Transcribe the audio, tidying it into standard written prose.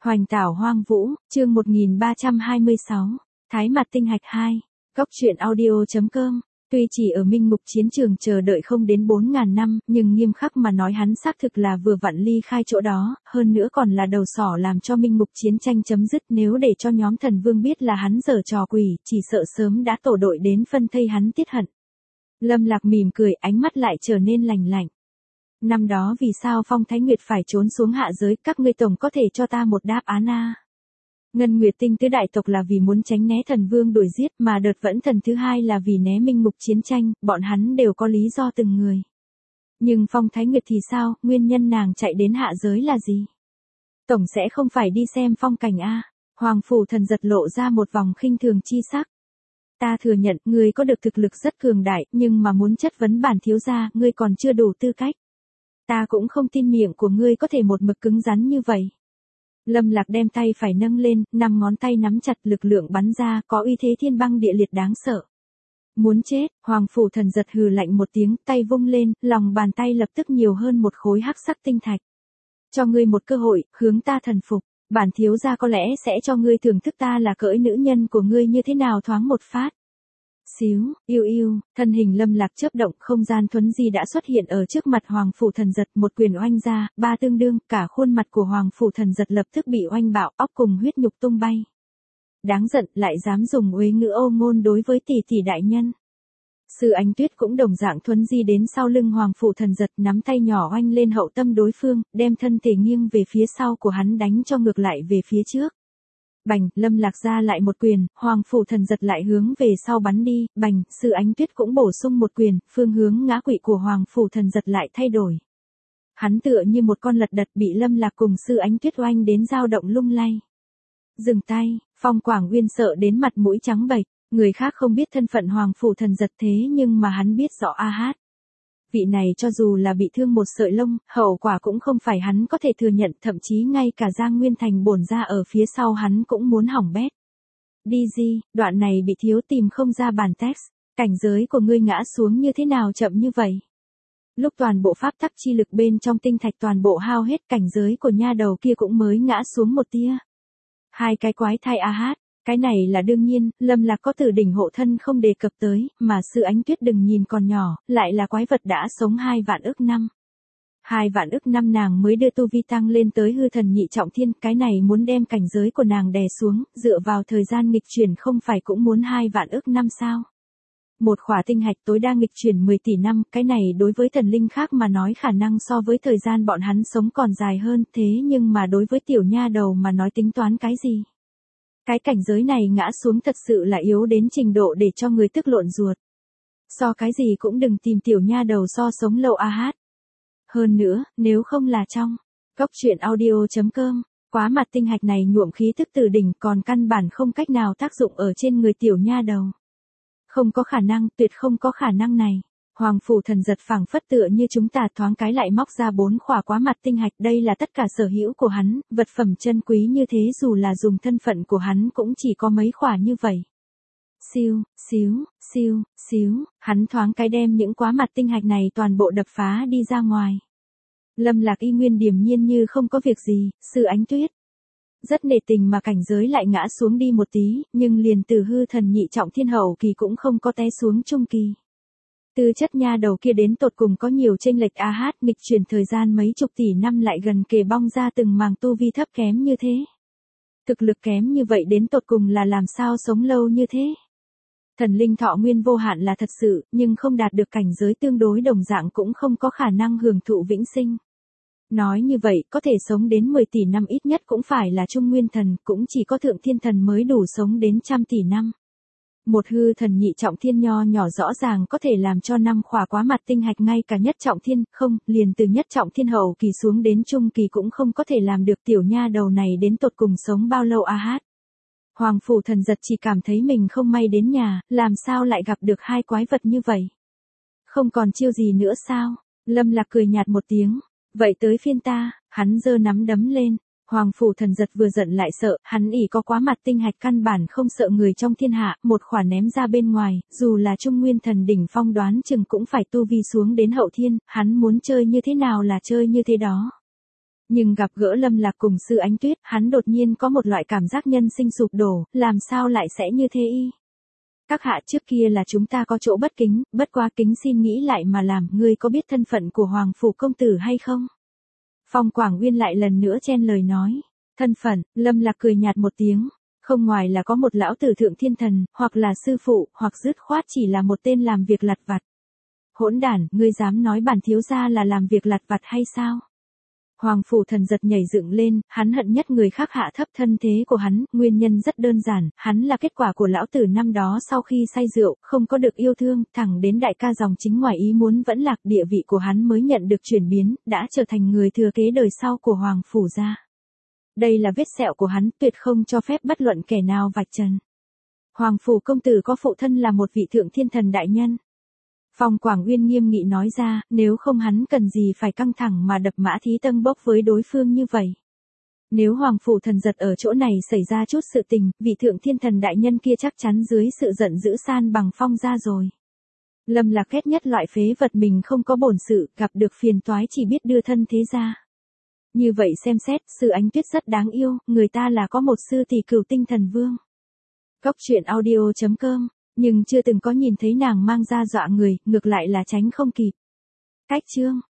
Hoành tảo hoang vũ, chương 1326, Thái mặt tinh hạch 2, Góc truyện audio.com. Tuy chỉ ở Minh Mục chiến trường chờ đợi không đến 4.000 năm, nhưng nghiêm khắc mà nói hắn xác thực là vừa vặn ly khai chỗ đó, hơn nữa còn là đầu sỏ làm cho Minh Mục chiến tranh chấm dứt. Nếu để cho nhóm thần vương biết là hắn giở trò quỷ, chỉ sợ sớm đã tổ đội đến phân thây hắn tiết hận. Lâm Lạc mỉm cười, ánh mắt lại trở nên lạnh lạnh. Năm đó vì sao Phong Thái Nguyệt phải trốn xuống hạ giới, các ngươi tổng có thể cho ta một đáp án a. Ngân Nguyệt Tinh tứ đại tộc là vì muốn tránh né thần vương đuổi giết, mà Đợt Vẫn Thần thứ hai là vì né Minh Mục chiến tranh, bọn hắn đều có lý do từng người. Nhưng Phong Thái Nguyệt thì sao, nguyên nhân nàng chạy đến hạ giới là gì? Tổng sẽ không phải đi xem phong cảnh a. Hoàng Phủ Thần giật lộ ra một vòng khinh thường chi sắc. Ta thừa nhận, ngươi có được thực lực rất cường đại, nhưng mà muốn chất vấn bản thiếu gia, ngươi còn chưa đủ tư cách. Ta cũng không tin miệng của ngươi có thể một mực cứng rắn như vậy. Lâm Lạc đem tay phải nâng lên, 5 ngón tay nắm chặt, lực lượng bắn ra, có uy thế thiên băng địa liệt đáng sợ. Muốn chết, Hoàng Phủ Thần giật hừ lạnh một tiếng, tay vung lên, lòng bàn tay lập tức nhiều hơn một khối hắc sắc tinh thạch. Cho ngươi một cơ hội, hướng ta thần phục, bản thiếu gia có lẽ sẽ cho ngươi thưởng thức ta là cỡi nữ nhân của ngươi như thế nào thoáng một phát. Xíu, yêu yêu, thân hình Lâm Lạc chớp động, không gian thuấn di đã xuất hiện ở trước mặt Hoàng Phủ Thần giật, một quyền oanh ra, ba tương đương, cả khuôn mặt của Hoàng Phủ Thần giật lập tức bị oanh bạo, óc cùng huyết nhục tung bay. Đáng giận, lại dám dùng uế ngữ ô ngôn đối với tỷ tỷ đại nhân. Sư Ánh Tuyết cũng đồng dạng thuấn di đến sau lưng Hoàng Phủ Thần giật, nắm tay nhỏ oanh lên hậu tâm đối phương, đem thân thể nghiêng về phía sau của hắn đánh cho ngược lại về phía trước. Bành, Lâm Lạc ra lại một quyền, Hoàng Phủ Thần giật lại hướng về sau bắn đi, bành, Sư Ánh Tuyết cũng bổ sung một quyền, phương hướng ngã quỵ của Hoàng Phủ Thần giật lại thay đổi. Hắn tựa như một con lật đật bị Lâm Lạc cùng Sư Ánh Tuyết oanh đến dao động lung lay. Dừng tay, Phong Quảng Uyên sợ đến mặt mũi trắng bệch, người khác không biết thân phận Hoàng Phủ Thần giật thế nhưng mà hắn biết rõ a hát. Vị này cho dù là bị thương một sợi lông, hậu quả cũng không phải hắn có thể thừa nhận, thậm chí ngay cả Giang Nguyên Thành bổn ra ở phía sau hắn cũng muốn hỏng bét. Đi gì, đoạn này bị thiếu tìm không ra bản text, cảnh giới của ngươi ngã xuống như thế nào chậm như vậy. Lúc toàn bộ pháp tắc chi lực bên trong tinh thạch toàn bộ hao hết, cảnh giới của nha đầu kia cũng mới ngã xuống một tia. Hai cái quái thai a hát. Cái này là đương nhiên, Lâm Lạc có Tử đỉnh hộ thân không đề cập tới, mà Sư Ánh Tuyết đừng nhìn còn nhỏ, lại là quái vật đã sống 2 vạn ức năm. 2 vạn ức năm nàng mới đưa tu vi tăng lên tới hư thần nhị trọng thiên, cái này muốn đem cảnh giới của nàng đè xuống, dựa vào thời gian nghịch chuyển không phải cũng muốn 2 vạn ức năm sao. Một khỏa tinh hạch tối đa nghịch chuyển 10 tỷ năm, cái này đối với thần linh khác mà nói khả năng so với thời gian bọn hắn sống còn dài hơn, thế nhưng mà đối với tiểu nha đầu mà nói tính toán cái gì. Cái cảnh giới này ngã xuống thật sự là yếu đến trình độ để cho người tức lộn ruột. So cái gì cũng đừng tìm tiểu nha đầu so sống lâu a hát. Hơn nữa, nếu không là trong Góc truyện audio.com, quá mặt tinh hạch này nhuộm khí tức Tử đỉnh còn căn bản không cách nào tác dụng ở trên người tiểu nha đầu. Không có khả năng, tuyệt không có khả năng này. Hoàng Phủ Thần giật phảng phất tựa như chúng ta thoáng cái lại móc ra 4 khỏa quá mặt tinh hạch, đây là tất cả sở hữu của hắn, vật phẩm chân quý như thế dù là dùng thân phận của hắn cũng chỉ có mấy khỏa như vậy. Siêu, xíu, siêu, xíu, hắn thoáng cái đem những quá mặt tinh hạch này toàn bộ đập phá đi ra ngoài. Lâm Lạc y nguyên điềm nhiên như không có việc gì, Sư Ánh Tuyết. Rất nề tình mà cảnh giới lại ngã xuống đi một tí, nhưng liền từ hư thần nhị trọng thiên hậu kỳ cũng không có té xuống trung kỳ. Tư chất nha đầu kia đến tột cùng có nhiều chênh lệch a hát, nghịch chuyển thời gian mấy chục tỷ năm lại gần kề bong ra từng màng tu vi thấp kém như thế. Thực lực kém như vậy đến tột cùng là làm sao sống lâu như thế. Thần linh thọ nguyên vô hạn là thật sự, nhưng không đạt được cảnh giới tương đối đồng dạng cũng không có khả năng hưởng thụ vĩnh sinh. Nói như vậy, có thể sống đến 10 tỷ năm ít nhất cũng phải là trung nguyên thần, cũng chỉ có thượng thiên thần mới đủ sống đến 100 tỷ năm. Một hư thần nhị trọng thiên nho nhỏ rõ ràng có thể làm cho 5 khỏa quá mặt tinh hạch, ngay cả nhất trọng thiên, không, liền từ nhất trọng thiên hậu kỳ xuống đến trung kỳ cũng không có thể làm được, tiểu nha đầu này đến tột cùng sống bao lâu a hát. Hoàng Phủ Thần giật chỉ cảm thấy mình không may đến nhà, làm sao lại gặp được hai quái vật như vậy. Không còn chiêu gì nữa sao? Lâm Lạc cười nhạt một tiếng, vậy tới phiên ta, hắn giơ nắm đấm lên. Hoàng Phủ Thần giật vừa giận lại sợ, hắn ỷ có quá mặt tinh hạch căn bản không sợ người trong thiên hạ, một khỏa ném ra bên ngoài, dù là trung nguyên thần đỉnh phong đoán chừng cũng phải tu vi xuống đến hậu thiên, hắn muốn chơi như thế nào là chơi như thế đó. Nhưng gặp gỡ Lâm Lạc cùng Sư Ánh Tuyết, hắn đột nhiên có một loại cảm giác nhân sinh sụp đổ, làm sao lại sẽ như thế y. Các hạ, trước kia là chúng ta có chỗ bất kính, bất quá kính xin nghĩ lại mà làm, ngươi có biết thân phận của Hoàng Phủ công tử hay không? Phong Quảng Uyên lại lần nữa chen lời nói. Thân phận, Lâm Lạc cười nhạt một tiếng. Không ngoài là có một lão tử thượng thiên thần, hoặc là sư phụ, hoặc dứt khoát chỉ là một tên làm việc lặt vặt. Hỗn đản, ngươi dám nói bản thiếu gia là làm việc lặt vặt hay sao? Hoàng Phủ Thần giật nhảy dựng lên, hắn hận nhất người khác hạ thấp thân thế của hắn, nguyên nhân rất đơn giản, hắn là kết quả của lão tử năm đó sau khi say rượu, không có được yêu thương, thẳng đến đại ca dòng chính ngoài ý muốn vẫn lạc, địa vị của hắn mới nhận được chuyển biến, đã trở thành người thừa kế đời sau của Hoàng Phủ gia. Đây là vết sẹo của hắn, tuyệt không cho phép bất luận kẻ nào vạch trần. Hoàng Phủ công tử có phụ thân là một vị thượng thiên thần đại nhân. Phong Quảng Uyên nghiêm nghị nói ra, nếu không hắn cần gì phải căng thẳng mà đập mã thí tâm bốc với đối phương như vậy. Nếu Hoàng Phủ Thần giật ở chỗ này xảy ra chút sự tình, vị thượng thiên thần đại nhân kia chắc chắn dưới sự giận dữ san bằng Phong ra rồi. Lâm Lạc ghét nhất loại phế vật mình không có bổn sự, gặp được phiền toái chỉ biết đưa thân thế ra. Như vậy xem xét, Sư Ánh Tuyết rất đáng yêu, người ta là có một sư tỷ Cửu Tinh Thần Vương. Góc truyện audio.com, nhưng chưa từng có nhìn thấy nàng mang ra dọa người, ngược lại là tránh không kịp. Cách chương